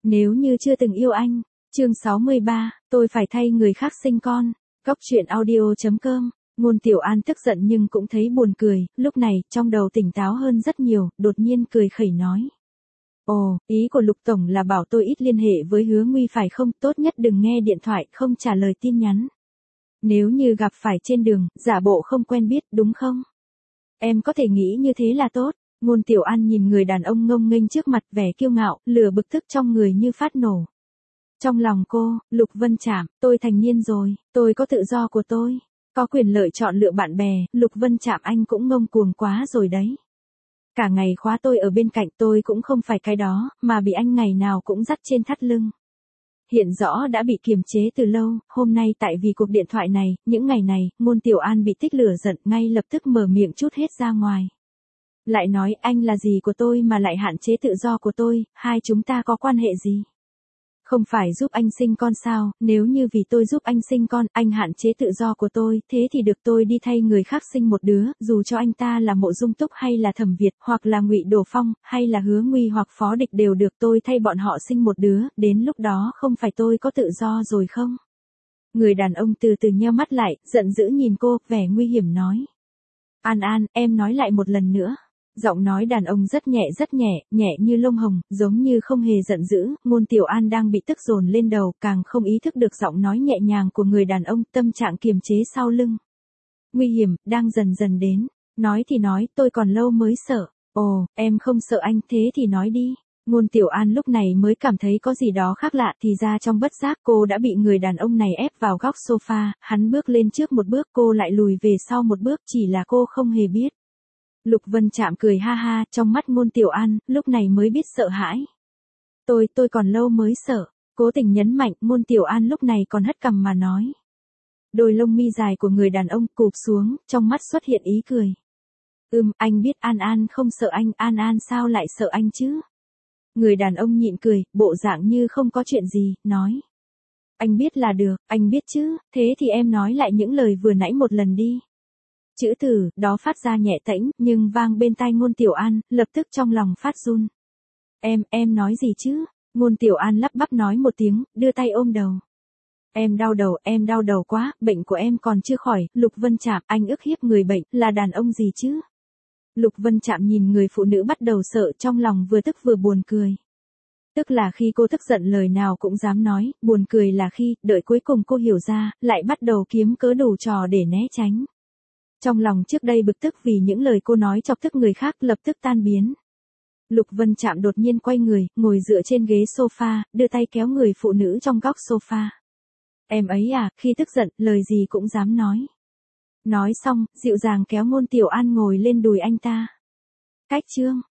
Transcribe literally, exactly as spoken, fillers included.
Nếu như chưa từng yêu anh. Chương sáu mươi ba, tôi phải thay người khác sinh con. Góc truyện audio chấm com. Ngôn Tiểu An tức giận nhưng cũng thấy buồn cười, lúc này, trong đầu tỉnh táo hơn rất nhiều, đột nhiên cười khẩy nói. Ồ, ý của Lục Tổng là bảo tôi ít liên hệ với Hứa Nguy phải không, tốt nhất đừng nghe điện thoại, không trả lời tin nhắn. Nếu như gặp phải trên đường, giả bộ không quen biết, đúng không? Em có thể nghĩ như thế là tốt. Ngôn Tiểu An nhìn người đàn ông ngông nghênh trước mặt, vẻ kiêu ngạo, lửa bực tức trong người như phát nổ. Trong lòng cô, Lục Vân Trạm, tôi thành niên rồi, tôi có tự do của tôi, có quyền lợi chọn lựa bạn bè, Lục Vân Trạm anh cũng ngông cuồng quá rồi đấy. Cả ngày khóa tôi ở bên cạnh, tôi cũng không phải cái đó, mà bị anh ngày nào cũng dắt trên thắt lưng. Hiện rõ đã bị kiềm chế từ lâu, hôm nay tại vì cuộc điện thoại này, những ngày này, Ngôn Tiểu An bị tích lửa giận, ngay lập tức mở miệng trút hết ra ngoài. Lại nói anh là gì của tôi mà lại hạn chế tự do của tôi, hai chúng ta có quan hệ gì? Không phải giúp anh sinh con sao, nếu như vì tôi giúp anh sinh con, anh hạn chế tự do của tôi, thế thì được tôi đi thay người khác sinh một đứa, dù cho anh ta là Mộ Dung Túc hay là Thẩm Việt, hoặc là Ngụy Đổ Phong, hay là Hứa Nguy hoặc Phó Địch đều được tôi thay bọn họ sinh một đứa, đến lúc đó không phải tôi có tự do rồi không? Người đàn ông từ từ nheo mắt lại, giận dữ nhìn cô, vẻ nguy hiểm nói. An An, em nói lại một lần nữa. Giọng nói đàn ông rất nhẹ rất nhẹ, nhẹ như lông hồng, giống như không hề giận dữ, Ngôn Tiểu An đang bị tức dồn lên đầu, càng không ý thức được giọng nói nhẹ nhàng của người đàn ông, tâm trạng kiềm chế sau lưng. Nguy hiểm, đang dần dần đến. Nói thì nói, tôi còn lâu mới sợ. Ồ, em không sợ anh, thế thì nói đi. Ngôn Tiểu An lúc này mới cảm thấy có gì đó khác lạ, thì ra trong bất giác cô đã bị người đàn ông này ép vào góc sofa, hắn bước lên trước một bước, cô lại lùi về sau một bước, chỉ là cô không hề biết. Lục Vân Trạm cười ha ha, trong mắt Ngôn Tiểu An, lúc này mới biết sợ hãi. Tôi, tôi còn lâu mới sợ, cố tình nhấn mạnh, Ngôn Tiểu An lúc này còn hất cằm mà nói. Đôi lông mi dài của người đàn ông cụp xuống, trong mắt xuất hiện ý cười. Ừm, anh biết An An không sợ anh, An An sao lại sợ anh chứ? Người đàn ông nhịn cười, bộ dạng như không có chuyện gì, nói. Anh biết là được, anh biết chứ, thế thì em nói lại những lời vừa nãy một lần đi. Chữ từ, đó phát ra nhẹ tễnh, nhưng vang bên tai Ngôn Tiểu An, lập tức trong lòng phát run. Em, em nói gì chứ? Ngôn Tiểu An lắp bắp nói một tiếng, đưa tay ôm đầu. Em đau đầu, em đau đầu quá, bệnh của em còn chưa khỏi, Lục Vân Trạm, anh ức hiếp người bệnh, là đàn ông gì chứ? Lục Vân Trạm nhìn người phụ nữ bắt đầu sợ, trong lòng vừa tức vừa buồn cười. Tức là khi cô tức giận lời nào cũng dám nói, buồn cười là khi, đợi cuối cùng cô hiểu ra, lại bắt đầu kiếm cớ đủ trò để né tránh. Trong lòng trước đây bực tức vì những lời cô nói chọc tức người khác lập tức tan biến. Lục Vân Trạm đột nhiên quay người, ngồi dựa trên ghế sofa, đưa tay kéo người phụ nữ trong góc sofa. Em ấy à, khi tức giận, lời gì cũng dám nói. Nói xong, dịu dàng kéo Ngôn Tiểu An ngồi lên đùi anh ta. Cách chương.